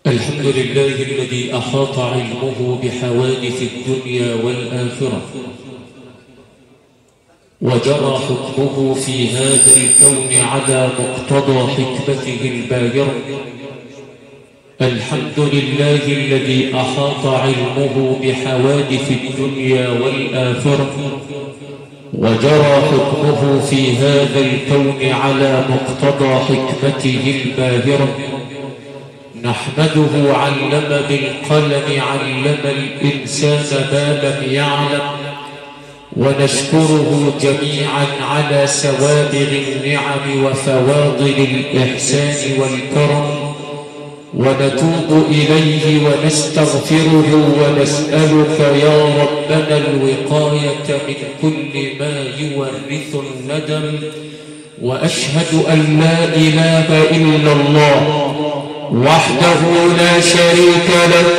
الحمد لله الذي أحاط علمه بحوادث الدنيا والآخرة وجرى حكمه في هذا الكون على مقتضى حكمته الباهرة. الحمد لله الذي أحاط علمه بحوادث الدنيا والآخرة وجرى حكمه في هذا الكون على مقتضى حكمته الباهرة. نحمده علم بالقلم علم الإنسان ما لم يعلم، ونشكره جميعا على سوابغ النعم وفواضل الإحسان والكرم، ونتوب إليه ونستغفره ونسألك يا ربنا الوقاية من كل ما يورث الندم. وأشهد أن لا إله إلا الله وحده لا شريك له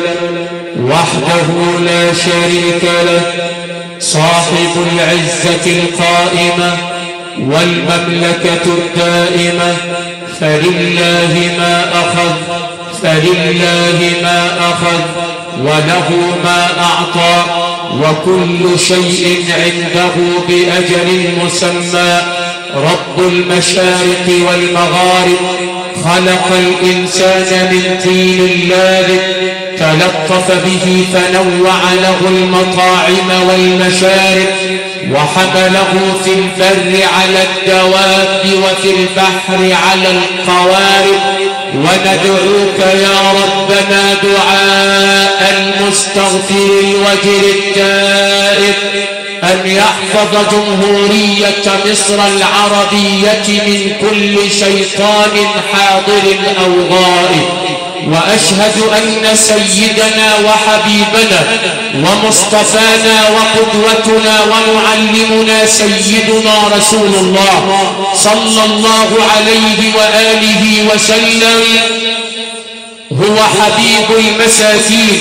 صاحب العزة القائمة والمملكة الدائمة، فلله ما أخذ وله ما أعطى، وكل شيء عنده بأجل مسمى. رب المشارق والمغارب خلق الإنسان من طين لازب، تلطف به فنوع له المطاعم والمشارب، وحمله في البر على الدواب وفي البحر على القوارب. وندعوك يا ربنا دعاء المستغفر الوجر التائب أن يحفظ جمهورية مصر العربية من كل شيطان حاضر أو غائب. وأشهد أن سيدنا وحبيبنا ومصطفانا وقدوتنا ومعلمنا سيدنا رسول الله صلى الله عليه وآله وسلم هو حبيب المساكين،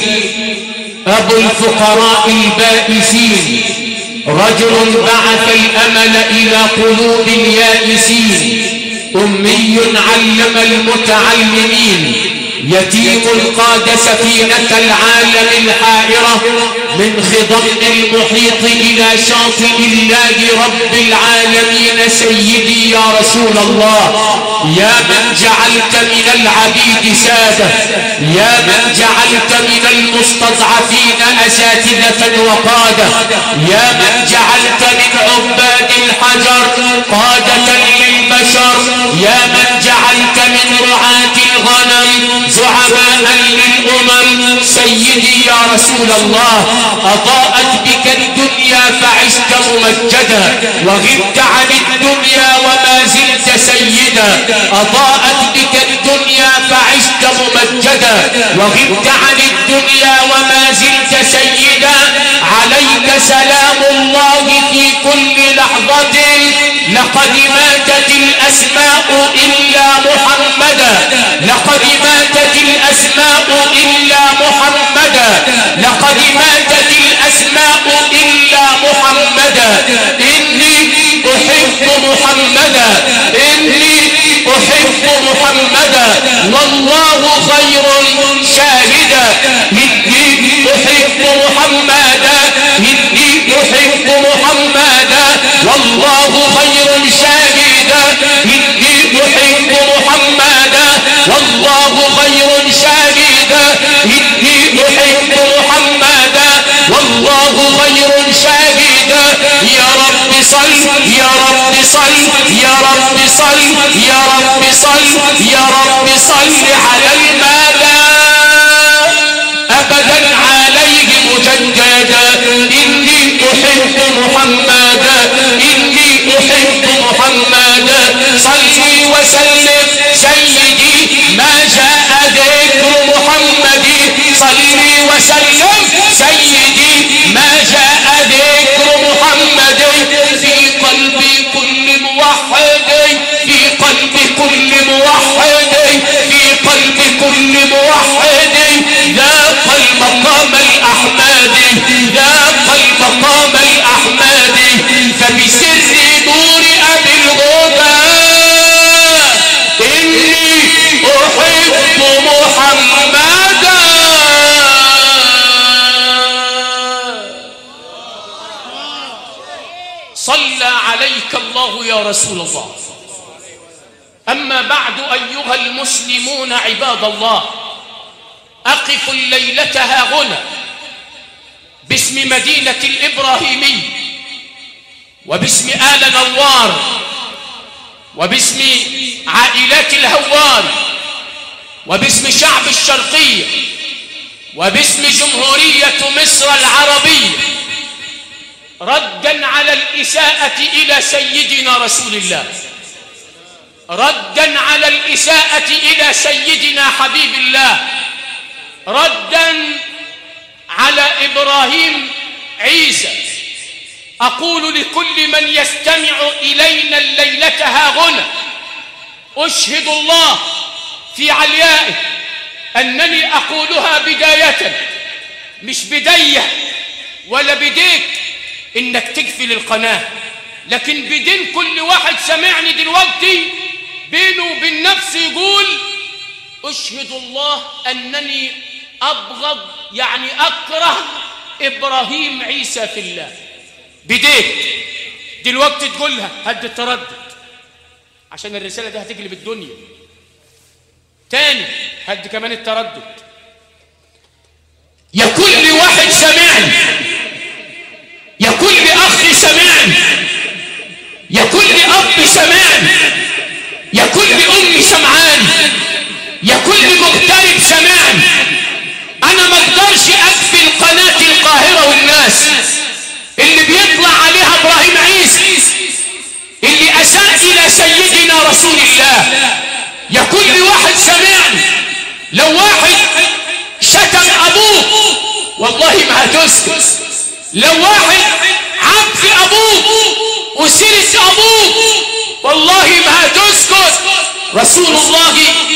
أبو الفقراء البائسين، رجل بعث الأمل إلى قلوب اليائسين، أمي علم المتعلمين، يتيم قاد سفينة العالم الحائرة من خضم المحيط إلى شاطئ الله رب العالمين. سيدي يا رسول الله، يا من جعلت من العبيد سادة، يا من جعلت من المستضعفين أساتذة وقادة، يا من جعلت من عباد الحجر قادة للبشر، يا من جعلت من رعاة الغنم زعماء للأمم. سيدي يا رسول الله، أضاءت بك الدنيا فعشت ممجدا، وغبت عن الدنيا وما زلت سيدا. أضاءت بك الدنيا فعشت ممجدا، وغبت عن الدنيا وما زلت سيدا. عليك سلام الله في كل لحظة، لقد ماتت الأسماء إلا محمدا، لقد ماتت الأسماء إلا محمدا، لقد ماتت الأسماء إلا محمدا. إني أحب محمدا، إني أحب محمدا، والله خير شاهدا. إني أحب محمدا، إني أحب محمدا، والله خير شاهدا. إني أحب محمدا، والله خير شاهدا. إني أحب محمدا، والله خير شاهدا. يا رب صل، يا رب صل، يا رب صل، يا رب صل، يا رب صل على المدى أبدا عليه مجددا. إني أحب محمدا، إني أحب محمدا. صلي وسلم سيدي ما جاء ذكر محمد، صلي وسلم سيدي ما جاء ذكر محمد. في قلب كل موحد، في قلب كل موحد، في قلب كل موحد، ذاق المقام الأحمدي، ذاق المقام الأحمدي. فبسر نور أبي الغباء رسول الله. أما بعد أيها المسلمون عباد الله، أقف الليلة هاهنا باسم مدينة الإبراهيمي وباسم آل نوار وباسم عائلات الهوار وباسم شعب الشرقية وباسم جمهورية مصر العربية، ردا على الإساءة إلى سيدنا رسول الله، ردا على الإساءة إلى سيدنا حبيب الله، ردا على إبراهيم عيسى. أقول لكل من يستمع إلينا الليلة هاهنا: أشهد الله في عليائه أنني أقولها بداية، مش بداية ولا بديك إنك تقفل القناة، لكن بدين كل واحد سمعني دلوقتي بينه وبين نفسه يقول: أشهد الله أنني أبغض، يعني أكره إبراهيم عيسى في الله. بديك دلوقتي تقولها، هد التردد عشان الرسالة دي هتقلب الدنيا. تاني هد كمان التردد. يا كل واحد سمعني، يا كل أخ سمعني، يا كل أب سمعني، يا كل أم سمعاني، يا كل مغترب سمعني. أنا ما اقدرش أقفل قناة القاهرة والناس اللي بيطلع عليها إبراهيم عيسى اللي أساء إلى سيدنا رسول الله. يا كل واحد سمعني، لو واحد شتم أبوك والله ما هتسكت، لو واحد عاب في أبوك وسيرت أبوك والله ما هتسكت. رسول الله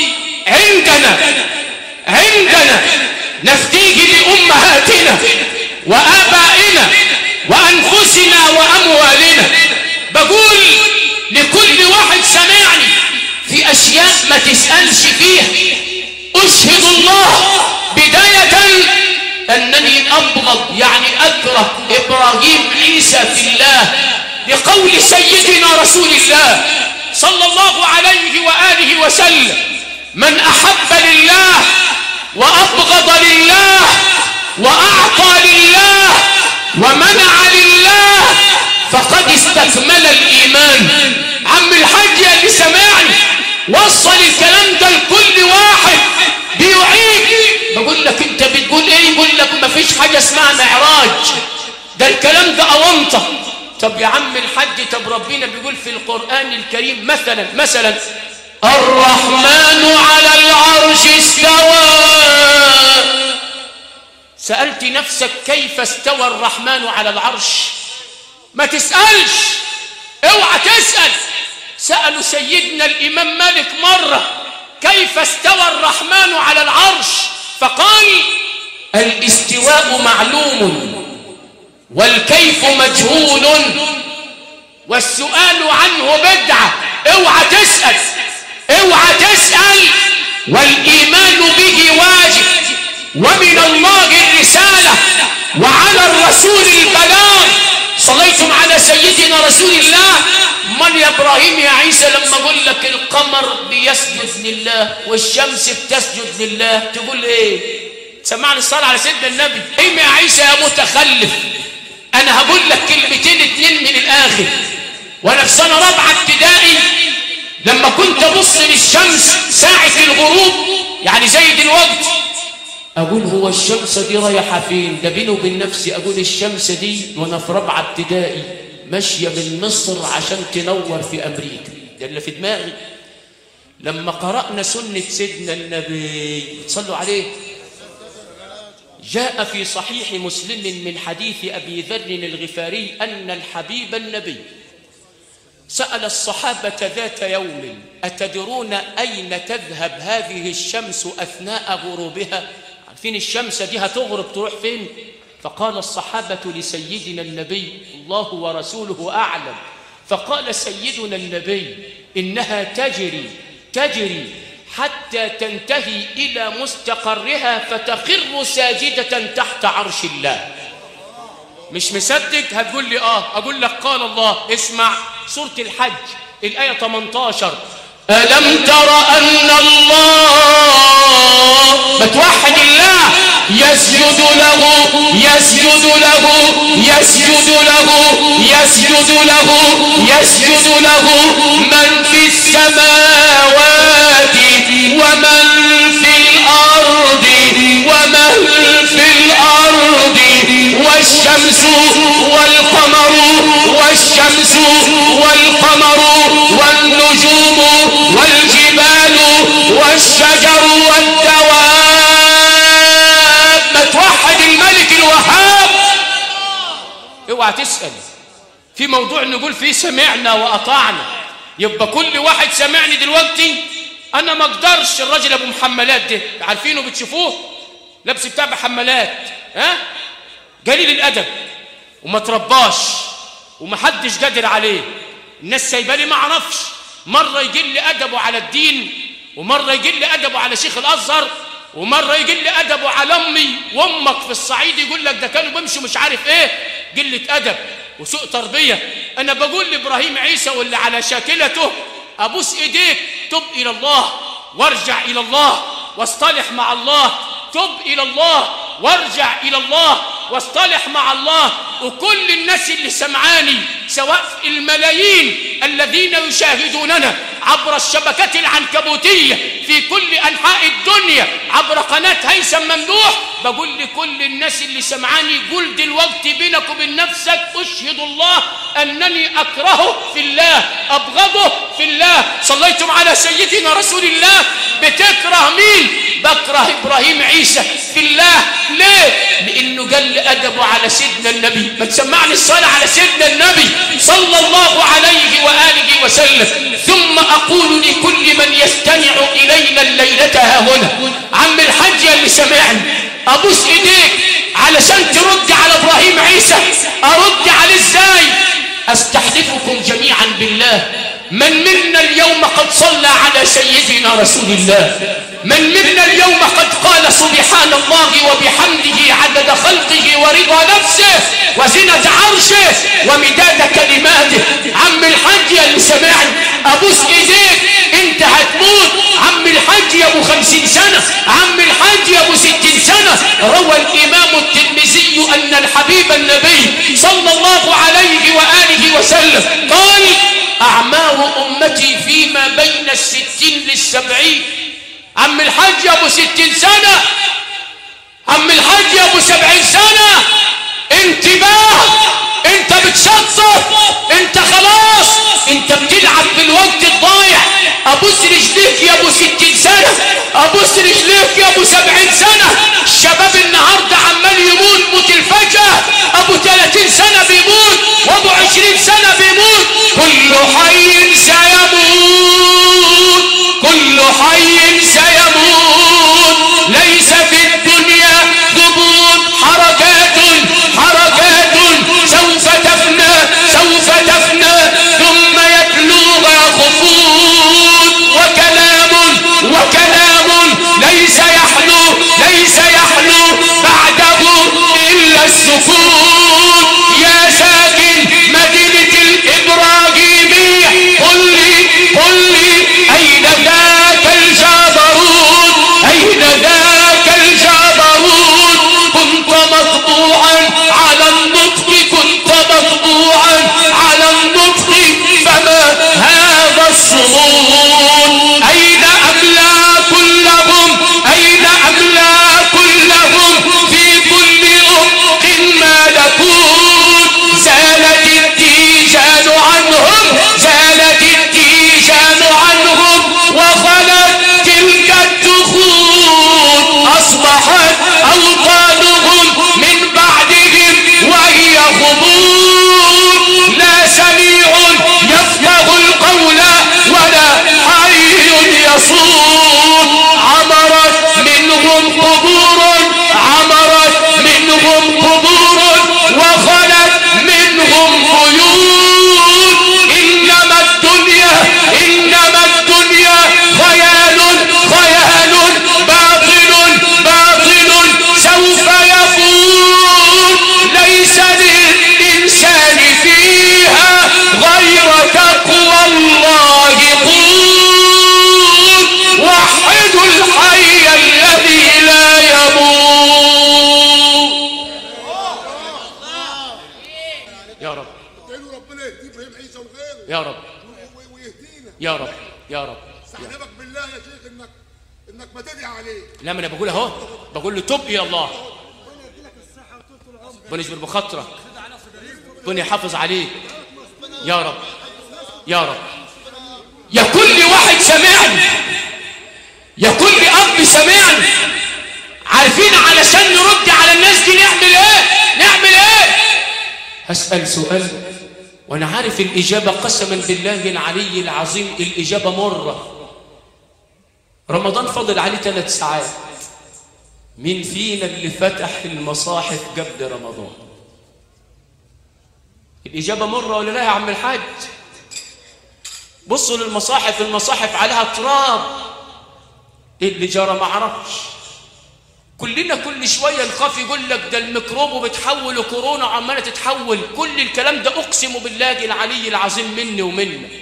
عندنا نفتيج لأمهاتنا وآبائنا وأنفسنا وأموالنا. بقول لكل واحد سمعني في أشياء ما تسألش فيها: أشهد الله بداية أنني أبغض، يعني أكره إبراهيم عيسى في الله، لقول سيدنا رسول الله صلى الله عليه وآله وسلم: من أحب لله وأبغض لله وأعطى لله ومنع لله فقد استكمل الإيمان. عم الحاج يا اللي سمعني، وصل الكلام ده لكل واحد بيعيد. بقول لك انت بتقول ايه؟ يقول لك ما فيش حاجة اسمها معراج، ده الكلام ده أونطة. طب يا عم الحاج، طب ربنا بيقول في القرآن الكريم مثلا الرحمن على العرش استوى. سألت نفسك كيف استوى الرحمن على العرش؟ ما تسألش، اوعى تسأل. سألوا سيدنا الإمام مالك مرة: كيف استوى الرحمن على العرش؟ فقال: الاستواء معلوم والكيف مجهول والسؤال عنه بدعة. اوعى تسأل، اوعى تسأل. والإيمان به واجب، ومن الله الرسالة وعلى الرسول البلاغ. صليتم على سيدنا رسول الله. من يا إبراهيم يا عيسى لما أقول لك القمر بيسجد لله والشمس بتسجد لله تقول إيه؟ سمعني الصلاة على سيدنا النبي. إيه يا عيسى يا متخلف؟ أنا هقول لك كلمتين اتنين من الآخر. وأنا في سنة رابعة ابتدائي لما كنت أبص للشمس ساعة الغروب، يعني زي دلوقتي، أقول هو الشمس دي رايحة فين؟ ده بيني وبين نفسي أقول الشمس دي وأنا في رابعة ابتدائي ماشية من مصر عشان تنور في أمريكا. ده اللي في دماغي. لما قرأنا سنة سيدنا النبي صلوا عليه، جاء في صحيح مسلم من حديث أبي ذر الغفاري أن الحبيب النبي سأل الصحابة ذات يوم: أتدرون أين تذهب هذه الشمس أثناء غروبها؟ عارفين الشمس دي هتغرب تروح فين؟ فقال الصحابة لسيدنا النبي: الله ورسوله أعلم. فقال سيدنا النبي: إنها تجري حتى تنتهي إلى مستقرها فتخر ساجدة تحت عرش الله. مش مصدق؟ هتقول لي أقول لك قال الله. اسمع سورة الحج الآية 18. ألم تر أن الله بتوحد الله يسجد له يسجد له يسجد له يسجد له يسجد له من في السماوات ومن في الأرض ومن في الأرض والشمس والقمر والشمس والقمر والنجوم والجبال والشجر والدواب. ما توحد الملك الوهاب. اوعى تسأل في موضوع نقول فيه سمعنا وأطعنا، يبقى كل واحد سمعني دلوقتي. أنا ما أقدرش الراجل أبو محملات ده عارفينه بتشوفوه لابس بتاع محملات، ها قليل الأدب وما ترباش ومحدش قادر عليه، الناس سايبالي ما اعرفش. مرة يقل أدبه على الدين، ومرة يقل أدبه على شيخ الأزهر، ومرة يقل أدبه على أمي وأمك في الصعيد، يقول لك ده كانوا بيمشوا مش عارف إيه. قلة أدب وسوء تربية. أنا بقول لإبراهيم عيسى واللي على شاكلته أبوس إيديك، تب إلى الله وارجع إلى الله واصطلح مع الله. تب إلى الله وارجع إلى الله واصطلح مع الله. وكل الناس اللي سمعاني سواء الملايين الذين يشاهدوننا عبر الشبكات العنكبوتية في كل أنحاء الدنيا عبر قناة هيثم ممدوح، بقول لكل الناس اللي سمعاني قول دلوقتي بينك وبين نفسك أشهد الله أنني أكرهه في الله أبغضه في الله. صليتم على سيدنا رسول الله. بتكره مين؟ بكره إبراهيم عيسى في الله. ليه؟ لأنه قال أدبه على سيدنا النبي. ما تسمعني الصلاة على سيدنا النبي صلى الله عليه وآله وسلم. ثم أقول لكل من يستمع إلينا الليلة ها هنا، عم الحج اللي سمعني أبوس إيديك علشان ترد على إبراهيم عيسى. أرد عليه إزاي؟ أستحلفكم جميعا بالله من منا اليوم قد صلى على سيدنا رسول الله؟ من منا اليوم قد قال سبحان الله وبحمده عدد خلقه ورضا نفسه وزنة عرشه ومداد كلماته؟ عم الحج يا اللي سمعني أبوس إيديك، أنت هتموت. عم الحج يا أبو 50 سنة، عم الحج يا أبو 60 سنة. روى الإمام الترمذي أن الحبيب النبي صلى الله عليه وآله وسلم قال أعمار أمتي فيما بين 60 ل70. عم الحج يا أبو 60 سنة، عم الحج يا أبو 70 سنة. انتباه، انت بتشطف، انت خلاص انت بتلعب بالوقت الضايع. ابوس رجليك يا ابو 60 سنة، ابوس رجليك يا ابو 70 سنة. الشباب النهاردة عمال يموت موت الفجأة، ابو 30 سنة بيموت وابو 20 سنة بيموت. كل حي سيموت، كل حي سيموت. ليس في الدنيا ثبوت، حركات حركات سوف تفنى سوف تفنى ثم يتلوها خفوت. وكلام وكلام ليس يحلو ليس يحلو بعده إلا السكوت. يا يا رب يا رب. استحلفك بالله يا شيخ انك ما تدعي عليه. لا، ما انا بقول اهو، بقول له تب يا الله، ربنا يجبر بخاطرك، ربنا يحافظ عليك يا رب يا رب. يا كل واحد سمعني، يا كل اب سمعني، عارفين علشان نرد على الناس دي نعمل ايه؟ نعمل ايه؟ هسأل سؤال وانا عارف الاجابه، قسما بالله العلي العظيم الاجابه مره. رمضان فاضل عليه 3 ساعات، مين فينا اللي فتح المصاحف قبل رمضان؟ الإجابة مرة ولا لا يا عم الحاج؟ بصوا للمصاحف، المصاحف عليها تراب، اللي جرى ما عرفش. كلنا كل شوية نخاف يقول لك ده الميكروب وبتحول كورونا عمالة تتحول، كل الكلام ده أقسم بالله العلي العظيم مني ومنك،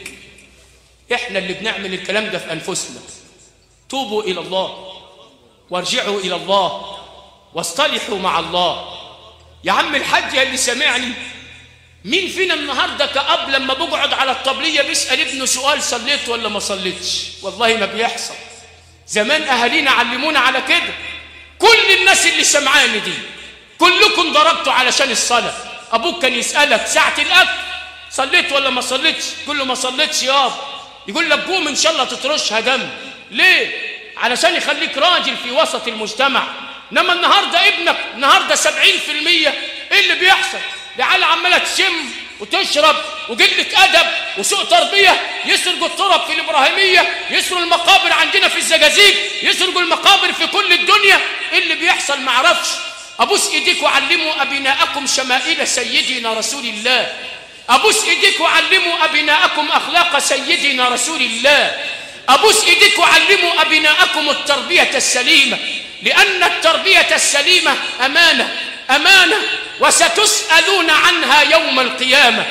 إحنا اللي بنعمل الكلام ده في أنفسنا. توبوا إلى الله وارجعوا إلى الله واصطلحوا مع الله. يا عم الحاج يا اللي سمعني، مين فينا النهارده كأب لما بقعد على الطبلية بيسأل ابنه سؤال صليت ولا ما صليتش؟ والله ما بيحصل. زمان أهالينا علمونا على كده. كل الناس اللي سمعاني دي كلكم ضربتوا علشان الصلاة. أبوك كان يسألك ساعة الأكل صليت ولا ما صليتش؟ تقول له ما صليتش يابا، يقول لك قوم إن شاء الله تترشها دم. ليه؟ علشان يخليك راجل في وسط المجتمع. انما النهارده ابنك النهارده 70% ايه اللي بيحصل؟ العيال عماله تشم وتشرب وقله ادب وسوء تربيه، يسرقوا التراب في الابراهيميه، يسرقوا المقابر عندنا في الزجاجيج، يسرقوا المقابر في كل الدنيا. ايه اللي بيحصل ما اعرفش. ابوس ايديك وعلموا ابناءكم شمائل سيدنا رسول الله. ابوس ايديك وعلموا ابناءكم اخلاق سيدنا رسول الله. أبوس إيديك وعلموا أبناءكم التربية السليمة، لأن التربية السليمة أمانة، أمانة، وستسألون عنها يوم القيامة،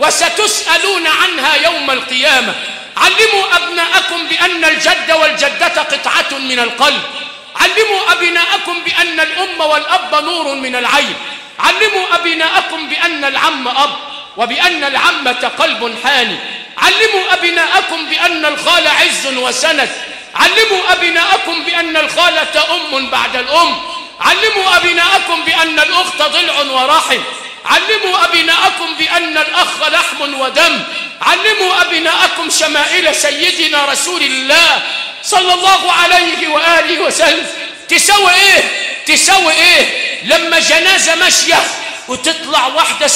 وستسألون عنها يوم القيامة. علموا أبناءكم بأن الجد والجدة قطعة من القلب. علموا أبناءكم بأن الأم والأب نور من العين. علموا أبناءكم بأن العم أب وبأن العمة قلب حاني. علموا أبناءكم بأن الخال عز وسند. علموا أبناءكم بأن الخالة أم بعد الأم. علموا أبناءكم بأن الأخت ضلع ورحم. علموا أبناءكم بأن الأخ لحم ودم. علموا أبناءكم شمائل سيدنا رسول الله صلى الله عليه وآله وسلم. تسوي إيه؟ تسوي إيه لما جنازة ماشية وتطلع واحدة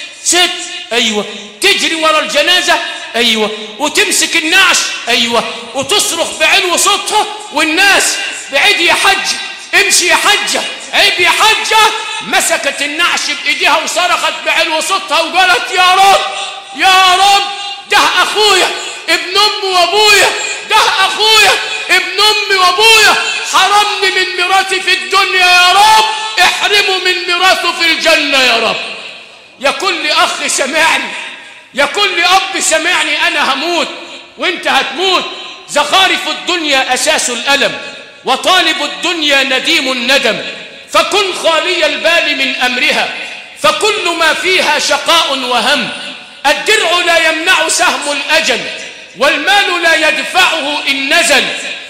ست أيوة تجري ورا الجنازة أيوة وتمسك النعش أيوة وتصرخ بعلو صوتها والناس بعيد يا حج امشي يا حجة عيب يا حجة، مسكت النعش بإيديها وصرخت بعلو صوتها وقالت يا رب يا رب ده أخويا ابن أمي وأبويا، ده أخويا ابن أمي وأبويا، حرمني من ميراثي في الدنيا يا رب، احرمه من ميراثه في الجنة يا رب. يا كل أخ سمعني، يا كل أب سمعني، أنا هموت وإنت هتموت. زخارف الدنيا أساس الألم، وطالب الدنيا نديم الندم. فكن خالي البال من أمرها، فكل ما فيها شقاء وهم. الدرع لا يمنع سهم الأجل، والمال لا يدفعه إن نزل.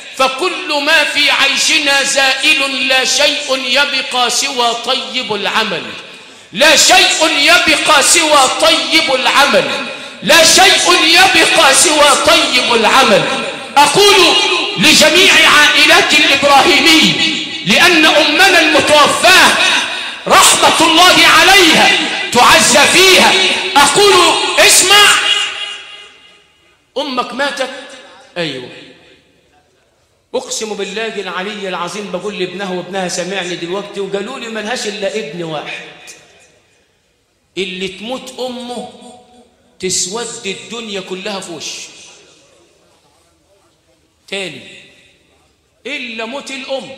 فكل ما في عيشنا زائل، لا شيء يبقى سوى طيب العمل. لا شيء يبقى سوى طيب العمل، لا شيء يبقى سوى طيب العمل. أقول لجميع عائلات الإبراهيمي، لأن أمنا المتوفاة رحمة الله عليها تعزى فيها، أقول اسمع، أمك ماتت أيوه، أقسم بالله العلي العظيم بقول لابنها وابنها سمعني دلوقتي وقالوا لي ملهاش إلا ابن واحد، اللي تموت أمه تسود الدنيا كلها في وشه تاني إلا موت الأم.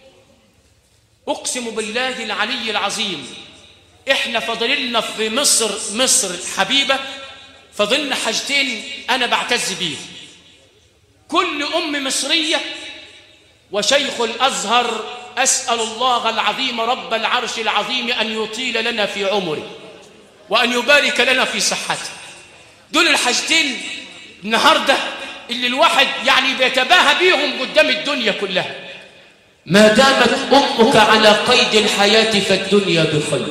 أقسم بالله العلي العظيم إحنا فضلنا في مصر الحبيبة، فضلنا حاجتين أنا بعتز بيه، كل أم مصرية وشيخ الأزهر أسأل الله العظيم رب العرش العظيم أن يطيل لنا في عمره وأن يبارك لنا في صحته. دول الحاجتين النهاردة اللي الواحد يعني بيتباهى بيهم قدام الدنيا كلها. ما دامت أمك على قيد الحياة فالدنيا بخير.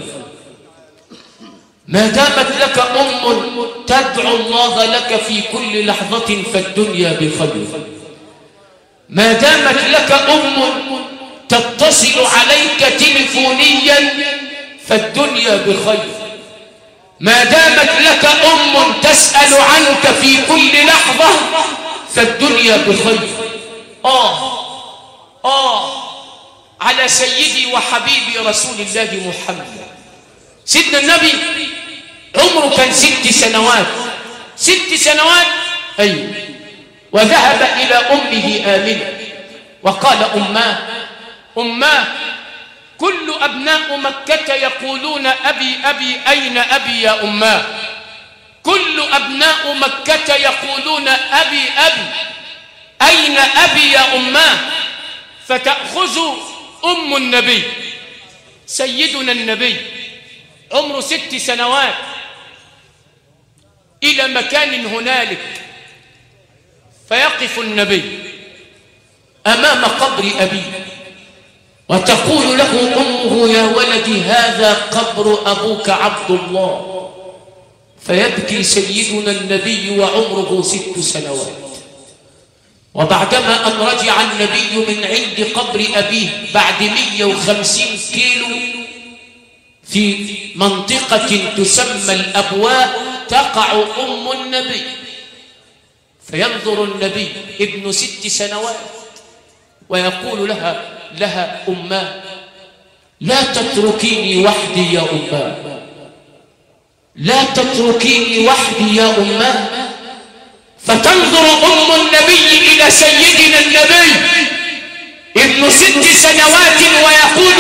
ما دامت لك أم تدعو الله لك في كل لحظة فالدنيا بخير. ما دامت لك أم تتصل عليك تلفونيا فالدنيا بخير. ما دامت لك أم تسأل عنك في كل لحظة فالدنيا بخير. على سيدي وحبيبي رسول الله محمد. سيدنا النبي عمره كان 6 سنوات. 6 سنوات أيوه. وذهب إلى أمه آمنة وقال أماه كل أبناء مكة يقولون أبي أبي أين أبي يا أماه. كل أبناء مكة يقولون أبي أبي أين أبي يا أماه. فتأخذ أم النبي سيدنا النبي عمره 6 سنوات إلى مكان هنالك، فيقف النبي أمام قبر أبيه وتقول له أمه يا ولدي هذا قبر أبوك عبد الله. فيبكي سيدنا النبي وعمره 6 سنوات. وبعدما أن رجع النبي من عند قبر أبيه بعد 150 كيلو في منطقة تسمى الأبواء تقع أم النبي. فينظر النبي ابن 6 سنوات ويقول لها أماه لا تتركيني وحدي يا أماه. لا تتركيني وحدي يا أماه. فتنظر أم النبي إلى سيدنا النبي ابن 6 سنوات ويقول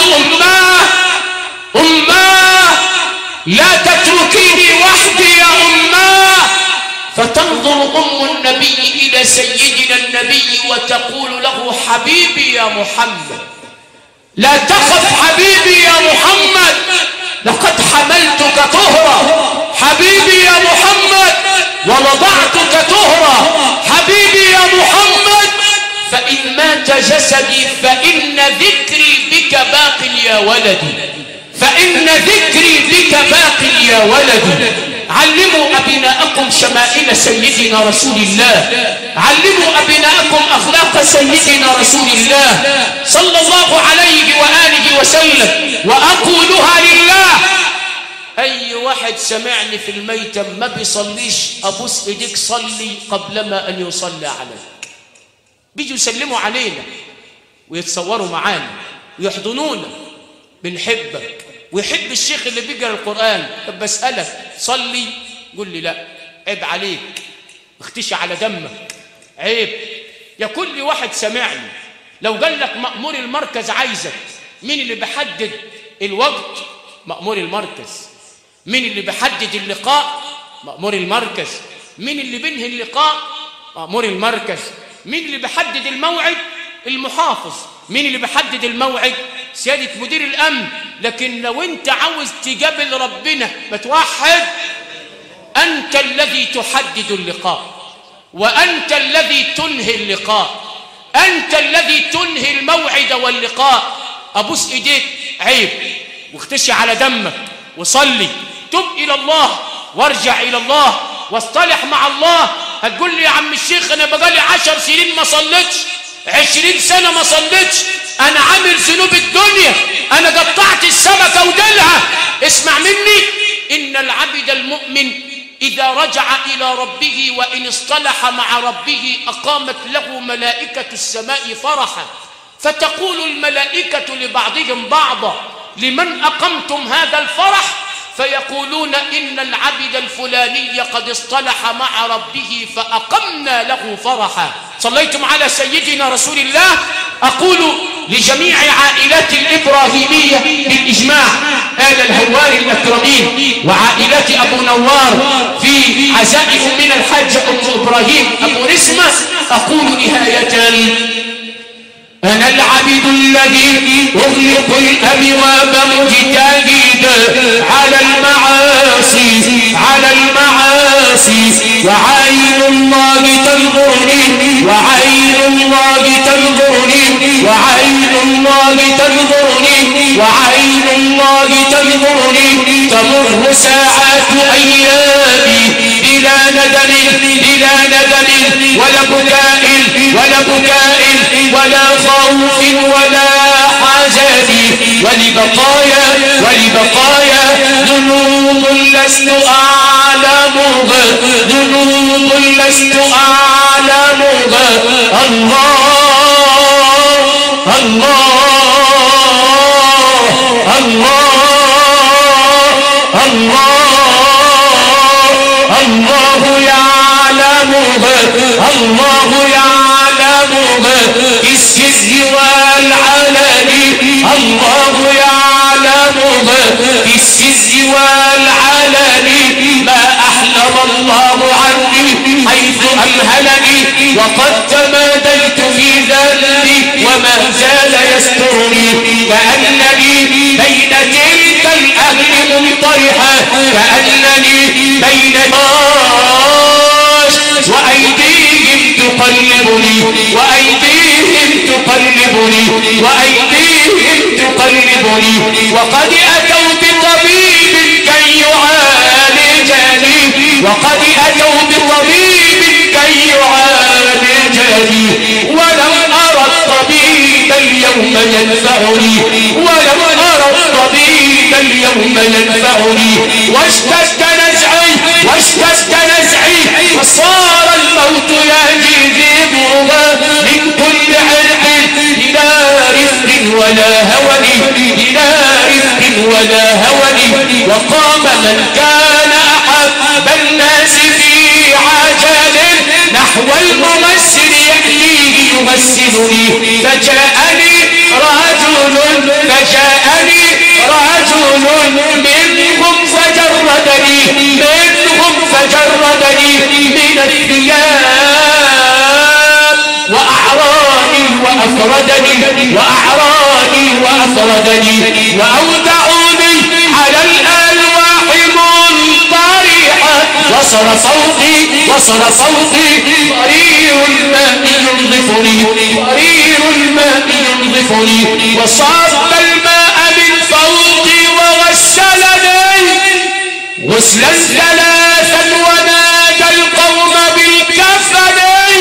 أماه لا تتركيني وحدي يا أماه. فتنظر أم النبي إلى سيدنا النبي وتقول له حبيبي يا محمد لا تخف حبيبي يا محمد لقد حملتك طهرا حبيبي يا محمد ووضعتك طهرا حبيبي يا محمد. فإن مات جسدي فإن ذكري بك باق يا ولدي. فإن ذكري بك باق يا ولدي. علموا أبناءكم شمائل سيدنا رسول الله. علموا أبناءكم أخلاق سيدنا رسول الله صلى الله عليه وآله وسلم. وأقولها لله أي واحد سمعني في الميتم ما بيصليش أبوس إيديك صلي قبلما أن يصلى عليك. بيجوا يسلموا علينا ويتصوروا معانا ويحضنونا بنحبك ويحب الشيخ اللي بيقرأ القرآن. طب بسألك صلي قول لي لا عيب عليك اختشي على دمك عيب. يا كل واحد سمعني لو قال لك مأمور المركز عايزك مين اللي بيحدد الوقت؟ مأمور المركز. مين اللي بيحدد اللقاء؟ مأمور المركز. مين اللي بينهي اللقاء؟ مأمور المركز. مين اللي بيحدد الموعد؟ المحافظ. مين اللي بيحدد الموعد؟ سيادة مدير الأمن. لكن لو انت عاوز تقابل ربنا بتوحد أنت الذي تحدد اللقاء وأنت الذي تنهي اللقاء. أنت الذي تنهي الموعد واللقاء. أبوس إيديك عيب واختشي على دمك وصلي تب إلى الله وارجع إلى الله واصطلح مع الله. هتقول لي يا عم الشيخ أنا بقالي 10 سنين ما صليتش 20 سنة ما صليتش أنا عامل ذنوب الدنيا أنا قطعت السمكة وديلها. اسمع مني إن العبد المؤمن إذا رجع إلى ربه وإن اصطلح مع ربه أقامت له ملائكة السماء فرحا فتقول الملائكة لبعضهم بعضا لمن أقمتم هذا الفرح؟ فيقولون إن العبد الفلاني قد اصطلح مع ربه فأقمنا له فرحا. صليتم على سيدنا رسول الله. أقول لجميع عائلات الإبراهيمية بالإجماع آل الهوار الأكرمين وعائلات أبو نوار في عزاء أمنا الحاجة أم إبراهيم أبو نسمة أقول نهاية أنا العبد الذي أغلق الأبواب مجتهدا على المعاصي وعين الله تنظرني وعين الله تنظرني وعين الله تنظرني وعين الله تنظرني تمر ساعات أيامي بلا ندم ولا بكاء ولا خوف ولا حزن ولبقايا ذنوب لست أعلمها الله يعلمها في السر والعلن الله يعلمها في السر والعلن ما أحلم الله عني حيث أمهلني وقد تماديت في ذنبي وما زال يسترني كأنني بين تلك الأهل منطرحا كأنني بين وأيديهم تقلبني وقد أتوا بطبيب كي يعالجني ولم أرى الطبيب اليوم ينفعني واشتد نزعي وصار الموت يجذبها من كل عرق إلى رفق ولا هون وقام من كان أحب الناس في عجل نحو الممثل يأتيه يمثلني فجاءني رجل منهم فجردني من الثياب وأعراني وأفردني وأودعوني على الألواح منطرحا وصل صوتي ضرير الماء ينظفني وصب الماء من فوقي وغسلني غسلا ثلاثا ونادى القوم بالكفن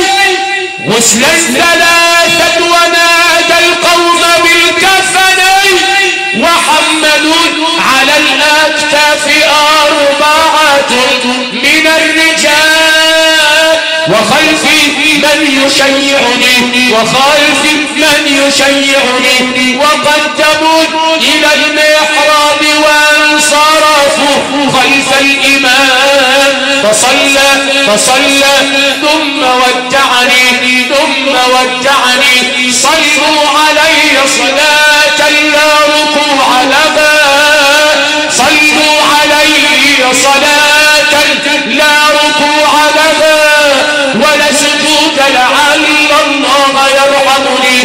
وحملوا على الأكتاف 4 من الرجال وخلفي من يشيعني وقدموا إلى المحراب وانصرفوا خلف الإمام فصلى ثم ودعني صلوا علي صلاة لا ركوع لها ولا سجود لعل الله يرحمني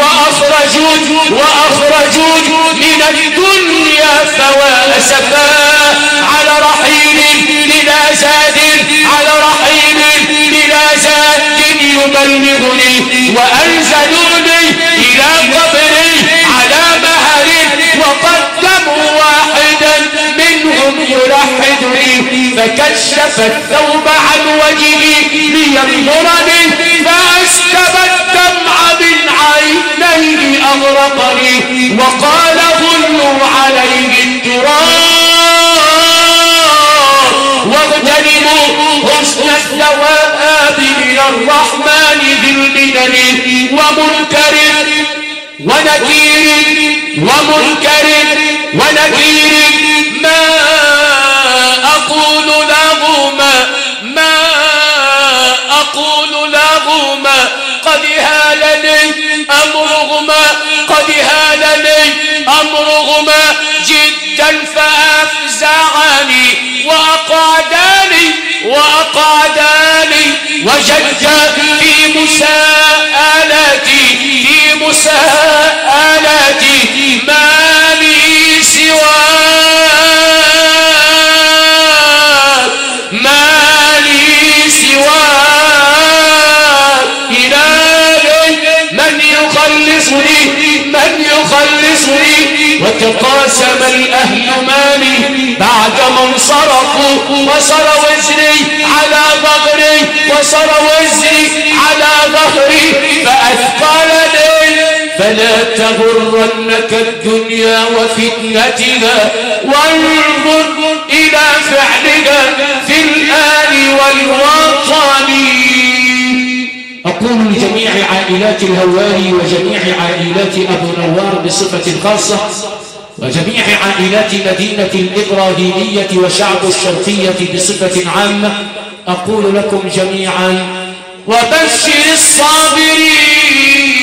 وأخرجوا من الدنيا فواسفا على رحيل بلا زاد يبلغني وأنزلوني إلى قبري على مهر وقدموا واحدا منهم يلحدني فكشف الثوب عن وجهي لينظرني فأسكب الدمع من عينيه أغرقني وقال ظلوا عليه التراب واغتنموا حسن الثواب من الرحمن ذي المنن ومنكر ونكير ما أقول لهما قد هالني أمرهما جدا فأفزعني وأقعداني وجد في مساءلتي ما لي سواك إلى وصار وزري على ظهري وصار وزري على ظهري فأثقلني فلا تغرنك الدنيا وفتنتها وانظر إلى فعلها في الآل والوطن. أقول لجميع عائلات الهواري وجميع عائلات أبو نوار بصفة خاصة وجميع عائلات مدينة الإبراهيمية وشعب الشرقية بصفة عامة أقول لكم جميعا وبشر الصابرين.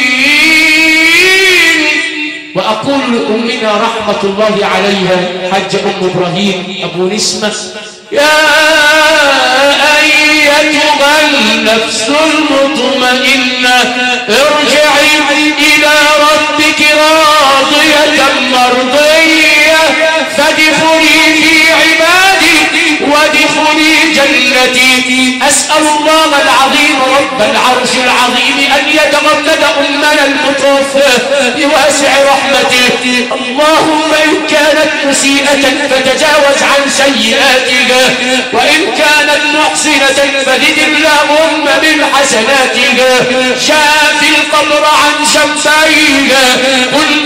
وأقول لأمنا رحمة الله عليها حج أم إبراهيم أبو نسمة يا أيتها النفس المطمئنة ارجعي إلى ربك راضية مرضية فادخلي في عبادي وادخلي جنتي. أسأل الله العظيم رب العرش العظيم أن يتغمد أمنا المتوفى بواسع رحمته. اللهم إن كانت مسيئة فتجاوز عن سيئاتها وإن كانت محسنة فزد اللهم من حسناتها. شاف القبر عن شمسيها كن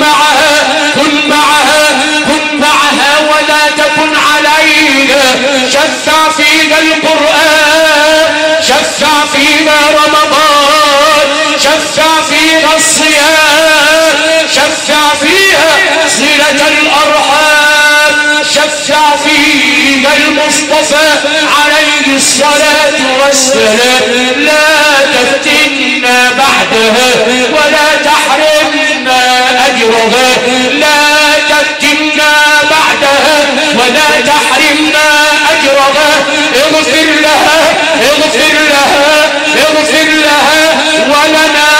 معها ولا تكن عليها. شفع فينا القرآن شفع فينا رمضان شفع فينا الصيام شفع فيها صلة الأرحام شفع فينا المصطفى عليه الصلاة والسلام. لا تفتنا بعدها ولا تحرمنا أجرها. لا تفتنا بعدها ولا تحرمنا أجرها. اغفر لها اغفر لها اغفر لها ولنا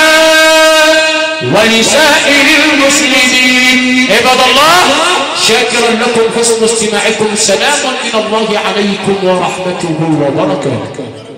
ولسائر المسلمين. عباد الله شاكرا لكم حسن استماعكم. سلام من الله عليكم ورحمته وبركاته.